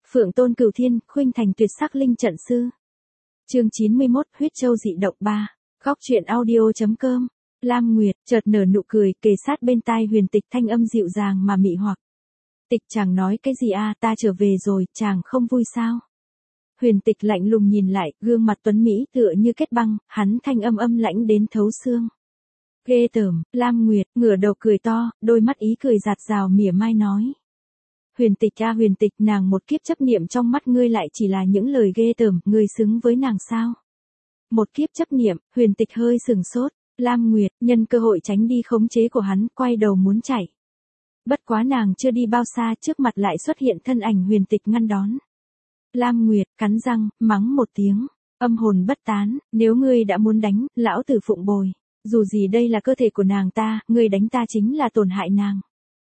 Phượng Tôn Cửu Thiên, khuynh thành tuyệt sắc linh trận sư. Chương 91, huyết châu dị động 3. Góc truyện audio.com. Lam Nguyệt chợt nở nụ cười, kề sát bên tai Huyền Tịch, thanh âm dịu dàng mà mị hoặc. Tịch, chàng nói cái gì a? Ta trở về rồi, chàng không vui sao? Huyền Tịch lạnh lùng nhìn lại, gương mặt tuấn mỹ tựa như kết băng, hắn thanh âm lạnh đến thấu xương. Ghê tởm. Lam Nguyệt ngửa đầu cười to, đôi mắt ý cười dạt dào mỉa mai nói. Huyền Tịch a, Huyền Tịch, nàng một kiếp chấp niệm trong mắt ngươi lại chỉ là những lời ghê tởm, ngươi xứng với nàng sao? Một kiếp chấp niệm. Huyền Tịch hơi sừng sốt. Lam Nguyệt nhân cơ hội tránh đi khống chế của hắn, quay đầu muốn chạy. Bất quá nàng chưa đi bao xa, trước mặt lại xuất hiện thân ảnh Huyền Tịch ngăn đón. Lam Nguyệt cắn răng, mắng một tiếng, âm hồn bất tán, nếu ngươi đã muốn đánh, lão tử phụng bồi. Dù gì đây là cơ thể của nàng ta, ngươi đánh ta chính là tổn hại nàng.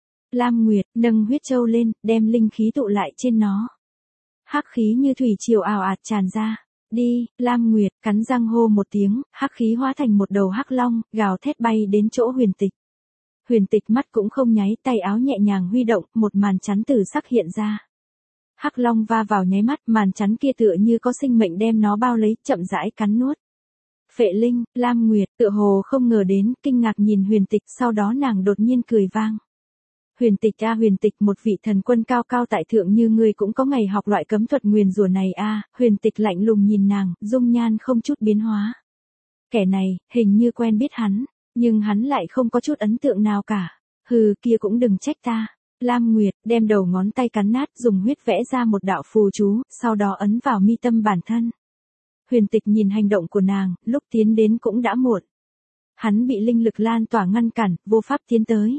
Lam Nguyệt nâng huyết châu lên, đem linh khí tụ lại trên nó. Hắc khí như thủy triều ào ạt tràn ra. Đi. Lam Nguyệt cắn răng hô một tiếng, hắc khí hóa thành một đầu hắc long, gào thét bay đến chỗ Huyền Tịch. Huyền Tịch mắt cũng không nháy, tay áo nhẹ nhàng huy động, một màn chắn tử sắc hiện ra. Hắc long va vào nháy mắt, màn chắn kia tựa như có sinh mệnh đem nó bao lấy, chậm rãi cắn nuốt. Phệ linh. Lam Nguyệt tựa hồ không ngờ đến, kinh ngạc nhìn Huyền Tịch, sau đó nàng đột nhiên cười vang. Huyền Tịch a, Huyền Tịch, một vị thần quân cao cao tại thượng như ngươi cũng có ngày học loại cấm thuật nguyền rủa này a. Huyền Tịch lạnh lùng nhìn nàng, dung nhan không chút biến hóa. Kẻ này, hình như quen biết hắn, nhưng hắn lại không có chút ấn tượng nào cả. Hừ, kia cũng đừng trách ta. Lam Nguyệt đem đầu ngón tay cắn nát, dùng huyết vẽ ra một đạo phù chú, sau đó ấn vào mi tâm bản thân. Huyền Tịch nhìn hành động của nàng, lúc tiến đến cũng đã muộn. Hắn bị linh lực lan tỏa ngăn cản, vô pháp tiến tới.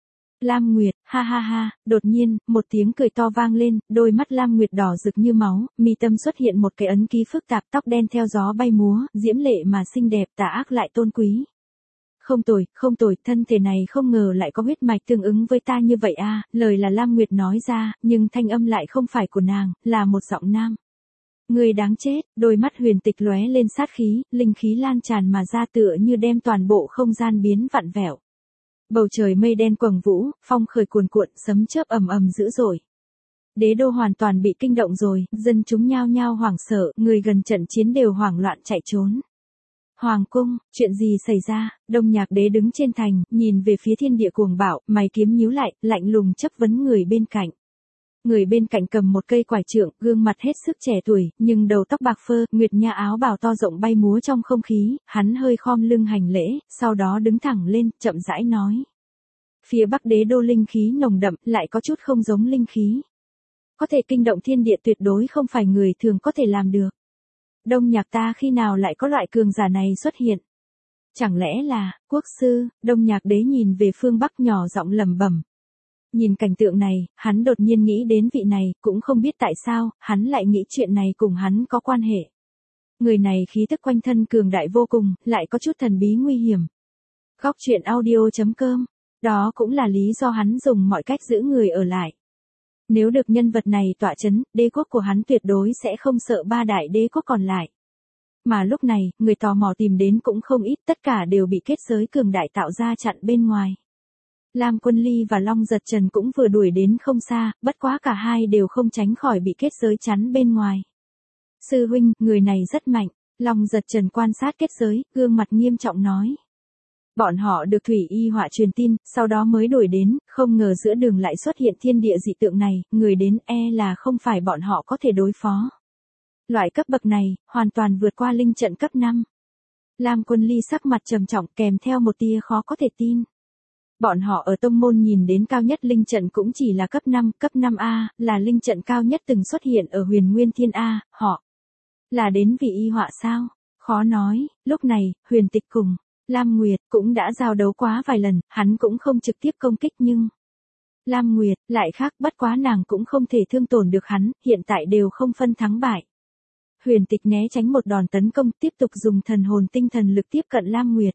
Lam Nguyệt, ha ha ha, đột nhiên, một tiếng cười to vang lên, đôi mắt Lam Nguyệt đỏ rực như máu, mi tâm xuất hiện một cái ấn ký phức tạp, tóc đen theo gió bay múa, diễm lệ mà xinh đẹp, tà ác lại tôn quý. Không tồi, thân thể này không ngờ lại có huyết mạch tương ứng với ta như vậy a. Lời là Lam Nguyệt nói ra, nhưng thanh âm lại không phải của nàng, là một giọng nam. Người đáng chết. Đôi mắt Huyền Tịch lóe lên sát khí, linh khí lan tràn mà ra tựa như đem toàn bộ không gian biến vặn vẹo. Bầu trời mây đen quầng vũ, phong khởi cuồn cuộn, sấm chớp ầm ầm dữ dội. Đế đô hoàn toàn bị kinh động rồi, dân chúng nhao nhao hoảng sợ, người gần trận chiến đều hoảng loạn chạy trốn. Hoàng cung, chuyện gì xảy ra? Đông Nhạc Đế đứng trên thành, nhìn về phía thiên địa cuồng bạo, mày kiếm nhíu lại, lạnh lùng chất vấn người bên cạnh. Người bên cạnh cầm một cây quải trượng, gương mặt hết sức trẻ tuổi, nhưng đầu tóc bạc phơ, nguyệt nha áo bào to rộng bay múa trong không khí, hắn hơi khom lưng hành lễ, sau đó đứng thẳng lên, chậm rãi nói. Phía Bắc Đế đô linh khí nồng đậm, lại có chút không giống linh khí. Có thể kinh động thiên địa tuyệt đối không phải người thường có thể làm được. Đông Nhạc ta khi nào lại có loại cường giả này xuất hiện? Chẳng lẽ là, quốc sư? Đông Nhạc Đế nhìn về phương Bắc nhỏ giọng lẩm bẩm. Nhìn cảnh tượng này, hắn đột nhiên nghĩ đến vị này, cũng không biết tại sao, hắn lại nghĩ chuyện này cùng hắn có quan hệ. Người này khí tức quanh thân cường đại vô cùng, lại có chút thần bí nguy hiểm. Góc truyện audio.com. Đó cũng là lý do hắn dùng mọi cách giữ người ở lại. Nếu được nhân vật này tọa chấn, đế quốc của hắn tuyệt đối sẽ không sợ ba đại đế quốc còn lại. Mà lúc này, người tò mò tìm đến cũng không ít, tất cả đều bị kết giới cường đại tạo ra chặn bên ngoài. Lam Quân Ly và Long Giật Trần cũng vừa đuổi đến không xa, bất quá cả hai đều không tránh khỏi bị kết giới chắn bên ngoài. Sư huynh, người này rất mạnh. Long Giật Trần quan sát kết giới, gương mặt nghiêm trọng nói. Bọn họ được Thủy Y Họa truyền tin, sau đó mới đuổi đến, không ngờ giữa đường lại xuất hiện thiên địa dị tượng này, người đến là không phải bọn họ có thể đối phó. Loại cấp bậc này, hoàn toàn vượt qua linh trận cấp 5. Lam Quân Ly sắc mặt trầm trọng kèm theo một tia khó có thể tin. Bọn họ ở tông môn nhìn đến cao nhất linh trận cũng chỉ là cấp 5A, là linh trận cao nhất từng xuất hiện ở Huyền Nguyên Thiên A, họ là đến vì y họa sao? Khó nói. Lúc này, Huyền Tịch cùng Lam Nguyệt cũng đã giao đấu quá vài lần, hắn cũng không trực tiếp công kích nhưng Lam Nguyệt lại khác, bất quá nàng cũng không thể thương tổn được hắn, hiện tại đều không phân thắng bại. Huyền Tịch né tránh một đòn tấn công, tiếp tục dùng thần hồn tinh thần lực tiếp cận Lam Nguyệt.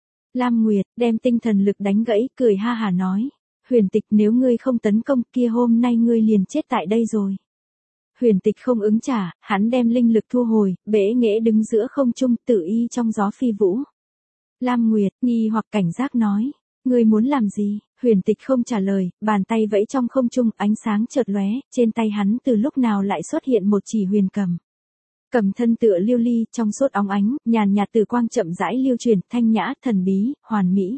Lam Nguyệt đem tinh thần lực đánh gãy, cười ha hà nói. Huyền Tịch, nếu ngươi không tấn công kia hôm nay ngươi liền chết tại đây rồi. Huyền Tịch không ứng trả, hắn đem linh lực thu hồi, bẽ nghễ đứng giữa không trung, tự y trong gió phi vũ. Lam Nguyệt nghi hoặc cảnh giác nói. Ngươi muốn làm gì? Huyền Tịch không trả lời, bàn tay vẫy trong không trung, ánh sáng chợt lóe, trên tay hắn từ lúc nào lại xuất hiện một chỉ huyền cầm. Cầm thân tựa lưu ly, trong suốt óng ánh, nhàn nhạt từ quang chậm rãi lưu truyền, thanh nhã, thần bí, hoàn mỹ.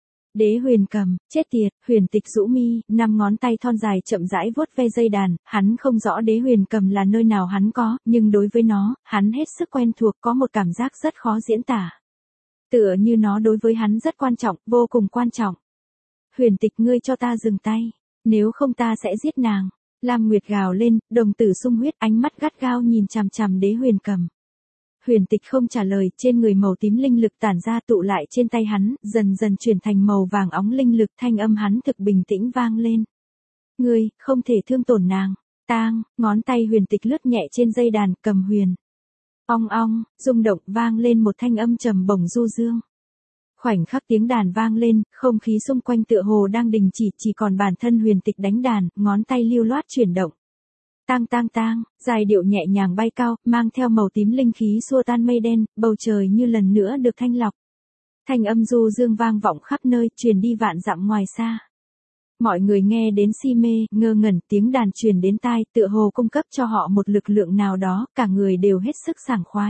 Đế huyền cầm, chết tiệt, Huyền Tịch rũ mi, 5 ngón tay thon dài chậm rãi vuốt ve dây đàn, hắn không rõ đế huyền cầm là nơi nào hắn có, nhưng đối với nó, hắn hết sức quen thuộc, có một cảm giác rất khó diễn tả. Tựa như nó đối với hắn rất quan trọng, vô cùng quan trọng. Huyền Tịch, ngươi cho ta dừng tay, nếu không ta sẽ giết nàng. Lam Nguyệt gào lên, đồng tử sung huyết, ánh mắt gắt gao nhìn chằm chằm đế huyền cầm. Huyền Tịch không trả lời, trên người màu tím linh lực tản ra tụ lại trên tay hắn, dần dần chuyển thành màu vàng óng linh lực, thanh âm hắn thực bình tĩnh vang lên. Ngươi, không thể thương tổn nàng. Tang, ngón tay Huyền Tịch lướt nhẹ trên dây đàn, cầm huyền. Ong ong, rung động vang lên một thanh âm trầm bổng du dương. Khoảnh khắc tiếng đàn vang lên, không khí xung quanh tựa hồ đang đình chỉ còn bản thân Huyền Tịch đánh đàn, ngón tay lưu loát chuyển động. Tang tang tang, giai điệu nhẹ nhàng bay cao, mang theo màu tím linh khí xua tan mây đen, bầu trời như lần nữa được thanh lọc. Thanh âm du dương vang vọng khắp nơi, truyền đi vạn dặm ngoài xa. Mọi người nghe đến si mê, ngơ ngẩn, tiếng đàn truyền đến tai, tựa hồ cung cấp cho họ một lực lượng nào đó, cả người đều hết sức sảng khoái.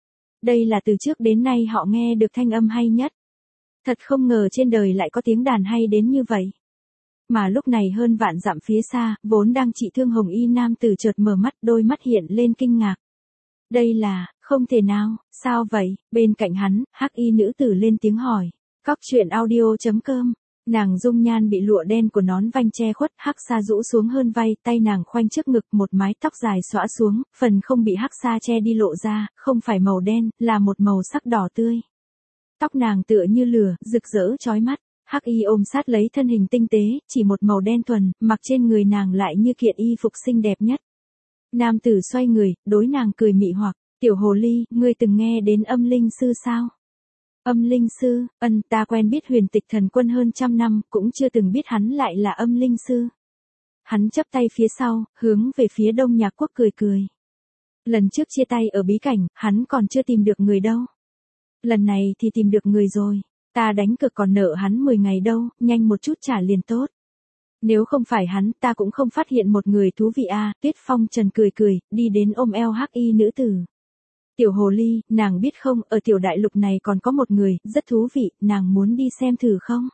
Đây là từ trước đến nay họ nghe được thanh âm hay nhất. Thật không ngờ trên đời lại có tiếng đàn hay đến như vậy. Mà lúc này hơn vạn dặm phía xa, vốn đang trị thương hồng y nam tử chợt mở mắt, đôi mắt hiện lên kinh ngạc. Đây là, không thể nào, sao vậy? Bên cạnh hắn, hắc y nữ tử lên tiếng hỏi. Cóc truyện audio.com. Nàng dung nhan bị lụa đen của nón vanh che khuất, hắc sa rũ xuống hơn vai, tay nàng khoanh trước ngực, một mái tóc dài xõa xuống, phần không bị hắc sa che đi lộ ra, không phải màu đen, là một màu sắc đỏ tươi. Tóc nàng tựa như lửa, rực rỡ chói mắt. Hắc y ôm sát lấy thân hình tinh tế, chỉ một màu đen thuần, mặc trên người nàng lại như kiện y phục xinh đẹp nhất. Nam tử xoay người, đối nàng cười mị hoặc, tiểu hồ ly, ngươi từng nghe đến âm linh sư sao? Âm linh sư, ta quen biết Huyền Tịch thần quân hơn 100 năm, cũng chưa từng biết hắn lại là âm linh sư. Hắn chắp tay phía sau, hướng về phía Đông Nhạc Quốc cười cười. Lần trước chia tay ở bí cảnh, hắn còn chưa tìm được người đâu. Lần này thì tìm được người rồi. Ta đánh cược còn nợ hắn 10 ngày đâu, nhanh một chút trả liền tốt. Nếu không phải hắn, ta cũng không phát hiện một người thú vị a. Tuyết Phong Trần cười cười, đi đến ôm eo hắc y nữ tử. Tiểu hồ ly, nàng biết không, ở tiểu đại lục này còn có một người, rất thú vị, nàng muốn đi xem thử không?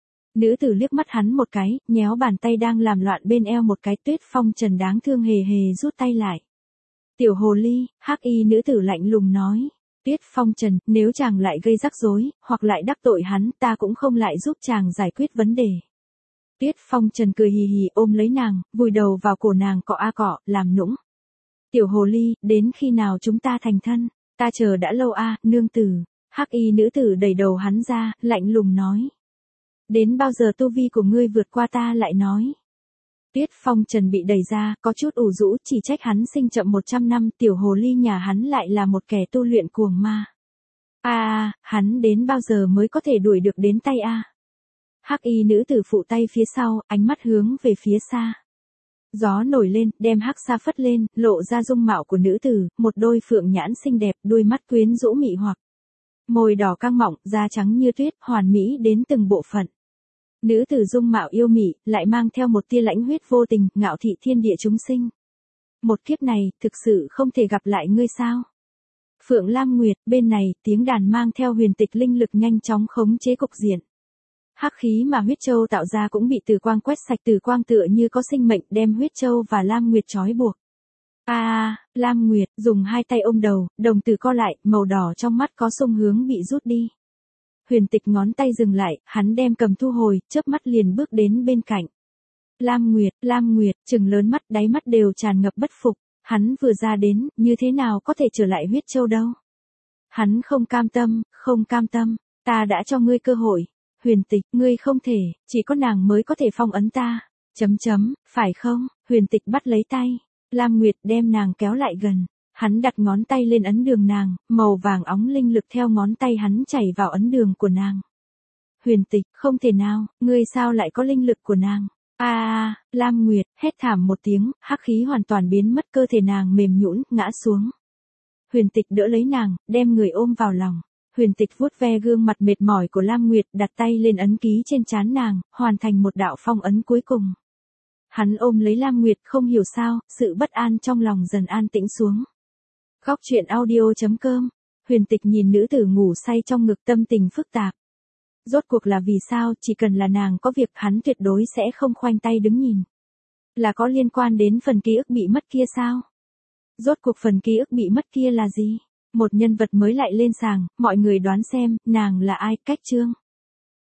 Nữ tử liếc mắt hắn một cái, nhéo bàn tay đang làm loạn bên eo một cái. Tuyết Phong Trần đáng thương hề hề rút tay lại. Tiểu hồ ly, hắc y nữ tử lạnh lùng nói. Tuyết Phong Trần, nếu chàng lại gây rắc rối, hoặc lại đắc tội hắn, ta cũng không lại giúp chàng giải quyết vấn đề. Tuyết Phong Trần cười hì hì ôm lấy nàng, vùi đầu vào cổ nàng cọ a cọ, làm nũng. Tiểu hồ ly, đến khi nào chúng ta thành thân? Ta chờ đã lâu a, nương tử. Hắc y nữ tử đẩy đầu hắn ra, lạnh lùng nói. Đến bao giờ tu vi của ngươi vượt qua ta lại nói. Tuyết Phong Trần bị đẩy ra, có chút ủ rũ, chỉ trách hắn sinh chậm 100 năm, tiểu hồ ly nhà hắn lại là một kẻ tu luyện cuồng ma. Hắn đến bao giờ mới có thể đuổi được đến tay a? Hắc y nữ tử phụ tay phía sau, ánh mắt hướng về phía xa. Gió nổi lên, đem hắc sa phất lên, lộ ra dung mạo của nữ tử, một đôi phượng nhãn xinh đẹp, đôi mắt quyến rũ mị hoặc. Môi đỏ căng mọng, da trắng như tuyết, hoàn mỹ đến từng bộ phận. Nữ tử dung mạo yêu mị, lại mang theo một tia lãnh huyết vô tình, ngạo thị thiên địa chúng sinh. Một kiếp này, thực sự không thể gặp lại ngươi sao? Phượng Lam Nguyệt, bên này, tiếng đàn mang theo huyền tịch linh lực nhanh chóng khống chế cục diện. Hắc khí mà huyết châu tạo ra cũng bị tử quang quét sạch, tử quang tựa như có sinh mệnh đem huyết châu và Lam Nguyệt trói buộc. Lam Nguyệt, dùng hai tay ôm đầu, đồng tử co lại, màu đỏ trong mắt có xung hướng bị rút đi. Huyền tịch ngón tay dừng lại, hắn đem cầm thu hồi, chớp mắt liền bước đến bên cạnh. Lam Nguyệt, trừng lớn mắt, đáy mắt đều tràn ngập bất phục, hắn vừa ra đến, như thế nào có thể trở lại huyết châu đâu. Hắn không cam tâm, ta đã cho ngươi cơ hội. Huyền tịch, ngươi không thể, chỉ có nàng mới có thể phong ấn ta. Phải không? Huyền tịch bắt lấy tay. Lam Nguyệt đem nàng kéo lại gần. Hắn đặt ngón tay lên ấn đường nàng, màu vàng óng linh lực theo ngón tay hắn chảy vào ấn đường của nàng. Huyền tịch, không thể nào, ngươi sao lại có linh lực của nàng? Lam Nguyệt, hét thảm một tiếng, hắc khí hoàn toàn biến mất, cơ thể nàng mềm nhũn, ngã xuống. Huyền tịch đỡ lấy nàng, đem người ôm vào lòng. Huyền Tịch vuốt ve gương mặt mệt mỏi của Lam Nguyệt, đặt tay lên ấn ký trên trán nàng, hoàn thành một đạo phong ấn cuối cùng. Hắn ôm lấy Lam Nguyệt, không hiểu sao, sự bất an trong lòng dần an tĩnh xuống. Góc truyện audio.com. Huyền Tịch nhìn nữ tử ngủ say trong ngực, tâm tình phức tạp. Rốt cuộc là vì sao, chỉ cần là nàng có việc hắn tuyệt đối sẽ không khoanh tay đứng nhìn. Là có liên quan đến phần ký ức bị mất kia sao? Rốt cuộc phần ký ức bị mất kia là gì? Một nhân vật mới lại lên sàng, mọi người đoán xem, nàng là ai? Cách chương.